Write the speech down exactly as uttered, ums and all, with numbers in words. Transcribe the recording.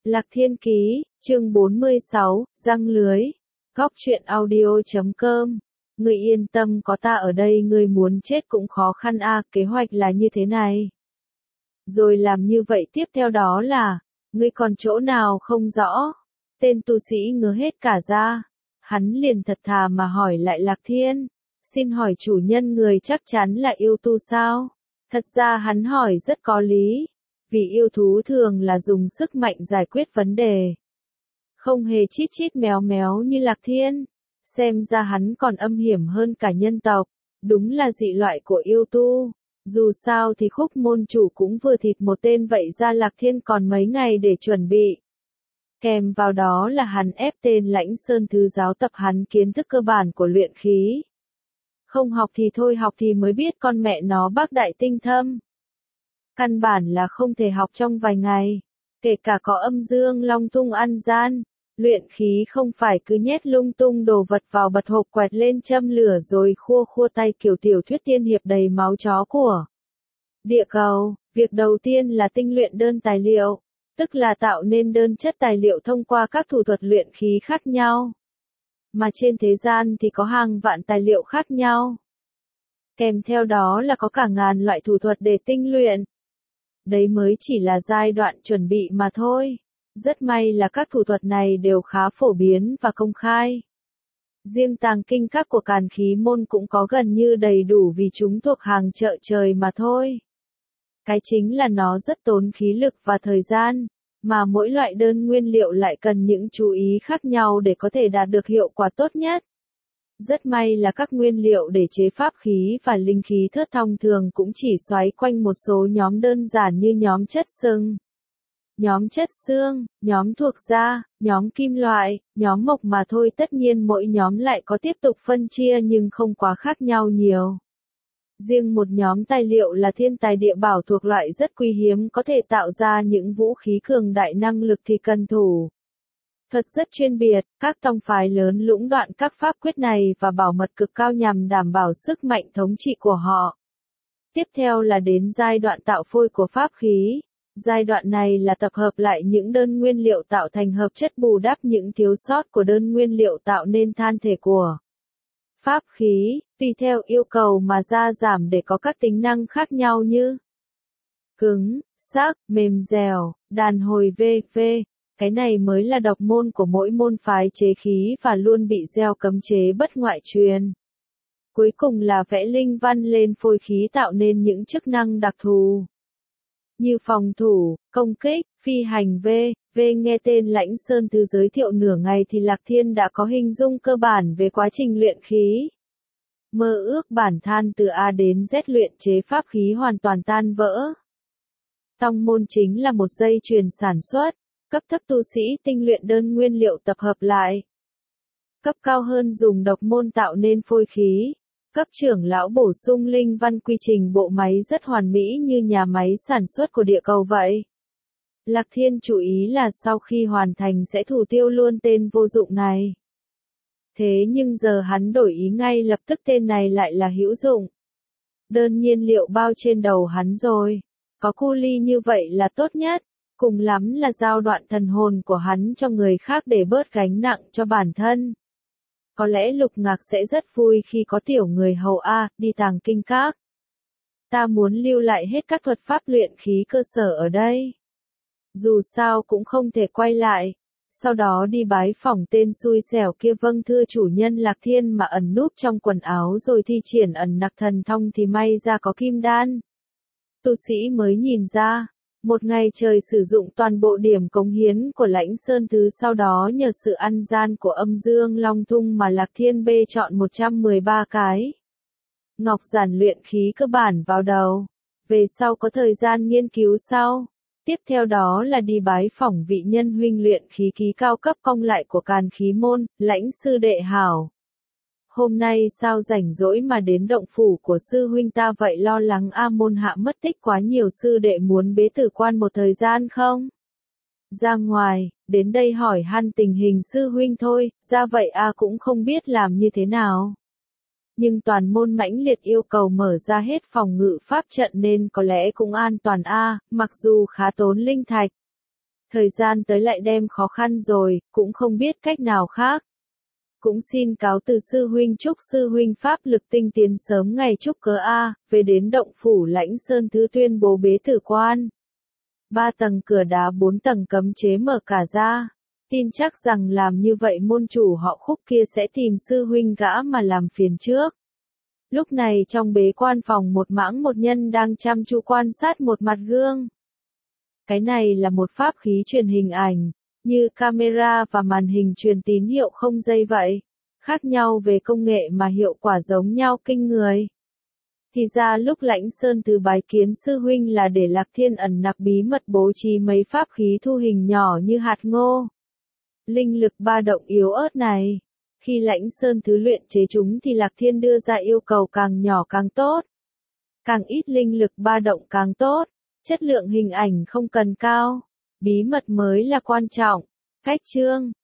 Lạc Thiên Ký, chương bốn mươi sáu, răng lưới. Góc truyện audio chấm com. Ngươi yên tâm, có ta ở đây, ngươi muốn chết cũng khó khăn a, kế hoạch là như thế này. Rồi làm như vậy tiếp theo đó là, ngươi còn chỗ nào không rõ? Tên tu sĩ ngớ hết cả ra. Hắn liền thật thà mà hỏi lại Lạc Thiên. Xin hỏi chủ nhân, người chắc chắn là yêu tu sao? Thật ra hắn hỏi rất có lý. Vì yêu thú thường là dùng sức mạnh giải quyết vấn đề. Không hề chít chít méo méo như Lạc Thiên. Xem ra hắn còn âm hiểm hơn cả nhân tộc. Đúng là dị loại của yêu tu. Dù sao thì Khúc môn chủ cũng vừa thịt một tên, vậy ra Lạc Thiên còn mấy ngày để chuẩn bị. Kèm vào đó là hắn ép tên Lãnh Sơn Thứ giáo tập hắn kiến thức cơ bản của luyện khí. Không học thì thôi, học thì mới biết con mẹ nó bác đại tinh thâm. Căn bản là không thể học trong vài ngày. Kể cả có âm dương long tung ăn gian. Luyện khí không phải cứ nhét lung tung đồ vật vào bật hộp, quẹt lên châm lửa rồi khua khua tay kiểu tiểu thuyết tiên hiệp đầy máu chó của địa cầu. Việc đầu tiên là tinh luyện đơn tài liệu. Tức là tạo nên đơn chất tài liệu thông qua các thủ thuật luyện khí khác nhau. Mà trên thế gian thì có hàng vạn tài liệu khác nhau. Kèm theo đó là có cả ngàn loại thủ thuật để tinh luyện. Đấy mới chỉ là giai đoạn chuẩn bị mà thôi. Rất may là các thủ thuật này đều khá phổ biến và công khai. Riêng tàng kinh các của Càn Khí môn cũng có gần như đầy đủ vì chúng thuộc hàng chợ trời mà thôi. Cái chính là nó rất tốn khí lực và thời gian, mà mỗi loại đơn nguyên liệu lại cần những chú ý khác nhau để có thể đạt được hiệu quả tốt nhất. Rất may là các nguyên liệu để chế pháp khí và linh khí thớt thông thường cũng chỉ xoáy quanh một số nhóm đơn giản như nhóm chất sừng, nhóm chất xương, nhóm thuộc da, nhóm kim loại, nhóm mộc mà thôi. Tất nhiên mỗi nhóm lại có tiếp tục phân chia nhưng không quá khác nhau nhiều. Riêng một nhóm tài liệu là thiên tài địa bảo thuộc loại rất quý hiếm, có thể tạo ra những vũ khí cường đại, năng lực thì cần thủ thuật rất chuyên biệt. Các tông phái lớn lũng đoạn các pháp quyết này và bảo mật cực cao nhằm đảm bảo sức mạnh thống trị của họ. Tiếp theo là đến giai đoạn tạo phôi của pháp khí. Giai đoạn này là tập hợp lại những đơn nguyên liệu tạo thành hợp chất, bù đắp những thiếu sót của đơn nguyên liệu tạo nên than thể của pháp khí, tùy theo yêu cầu mà gia giảm để có các tính năng khác nhau như cứng, sắc, mềm dẻo, đàn hồi vân vân. Cái này mới là độc môn của mỗi môn phái chế khí và luôn bị gieo cấm chế bất ngoại truyền. Cuối cùng là vẽ linh văn lên phôi khí tạo nên những chức năng đặc thù như phòng thủ, công kích, phi hành vân vân. Nghe tên Lãnh Sơn Thứ giới thiệu nửa ngày thì Lạc Thiên đã có hình dung cơ bản về quá trình luyện khí. Mơ ước bản than từ A đến Z luyện chế pháp khí hoàn toàn tan vỡ. Tông môn chính là một dây chuyền sản xuất. Cấp thấp tu sĩ tinh luyện đơn nguyên liệu tập hợp lại. Cấp cao hơn dùng độc môn tạo nên phôi khí. Cấp trưởng lão bổ sung linh văn, quy trình bộ máy rất hoàn mỹ như nhà máy sản xuất của địa cầu vậy. Lạc Thiên chú ý là sau khi hoàn thành sẽ thủ tiêu luôn tên vô dụng này. Thế nhưng giờ hắn đổi ý ngay lập tức, tên này lại là hữu dụng. Đơn nhiên liệu bao trên đầu hắn rồi. Có cu ly như vậy là tốt nhất. Cùng lắm là giao đoạn thần hồn của hắn cho người khác để bớt gánh nặng cho bản thân. Có lẽ Lục Ngạc sẽ rất vui khi có tiểu người hầu A, đi tàng kinh các. Ta muốn lưu lại hết các thuật pháp luyện khí cơ sở ở đây. Dù sao cũng không thể quay lại. Sau đó đi bái phỏng tên xui xẻo kia. Vâng thưa chủ nhân. Lạc Thiên mà ẩn núp trong quần áo rồi thi triển ẩn nặc thần thông thì may ra có kim đan. Tu sĩ mới nhìn ra. Một ngày trời sử dụng toàn bộ điểm cống hiến của Lãnh Sơn Thứ, sau đó nhờ sự ăn gian của âm dương long tung mà Lạc Thiên bê chọn một trăm mười ba cái ngọc giản luyện khí cơ bản vào đầu. Về sau có thời gian nghiên cứu sau. Tiếp theo đó là đi bái phỏng vị nhân huynh luyện khí ký cao cấp cong lại của Càn Khí môn, Lãnh sư đệ hảo. Hôm nay sao rảnh rỗi mà đến động phủ của sư huynh ta vậy? Lo lắng A môn hạ mất tích quá nhiều, sư đệ muốn bế tử quan một thời gian không? Ra ngoài, đến đây hỏi han tình hình sư huynh thôi, ra vậy A cũng không biết làm như thế nào. Nhưng toàn môn mãnh liệt yêu cầu mở ra hết phòng ngự pháp trận nên có lẽ cũng an toàn A, mặc dù khá tốn linh thạch. Thời gian tới lại đem khó khăn rồi, cũng không biết cách nào khác. Cũng xin cáo từ sư huynh, chúc sư huynh pháp lực tinh tiến sớm ngày chúc cớ a, về đến động phủ Lãnh Sơn Thứ tuyên bố bế tử quan. Ba tầng cửa đá bốn tầng cấm chế mở cả ra. Tin chắc rằng làm như vậy môn chủ họ Khúc kia sẽ tìm sư huynh gã mà làm phiền trước. Lúc này trong bế quan phòng một mãng một nhân đang chăm chú quan sát một mặt gương. Cái này là một pháp khí truyền hình ảnh, như camera và màn hình truyền tín hiệu không dây vậy. Khác nhau về công nghệ mà hiệu quả giống nhau kinh người. Thì ra lúc Lãnh Sơn Thứ bái kiến sư huynh là để Lạc Thiên ẩn nặc bí mật bố trí mấy pháp khí thu hình nhỏ như hạt ngô. Linh lực ba động yếu ớt này. Khi Lãnh Sơn Thứ luyện chế chúng thì Lạc Thiên đưa ra yêu cầu càng nhỏ càng tốt. Càng ít linh lực ba động càng tốt. Chất lượng hình ảnh không cần cao. Bí mật mới là quan trọng. Khách chương.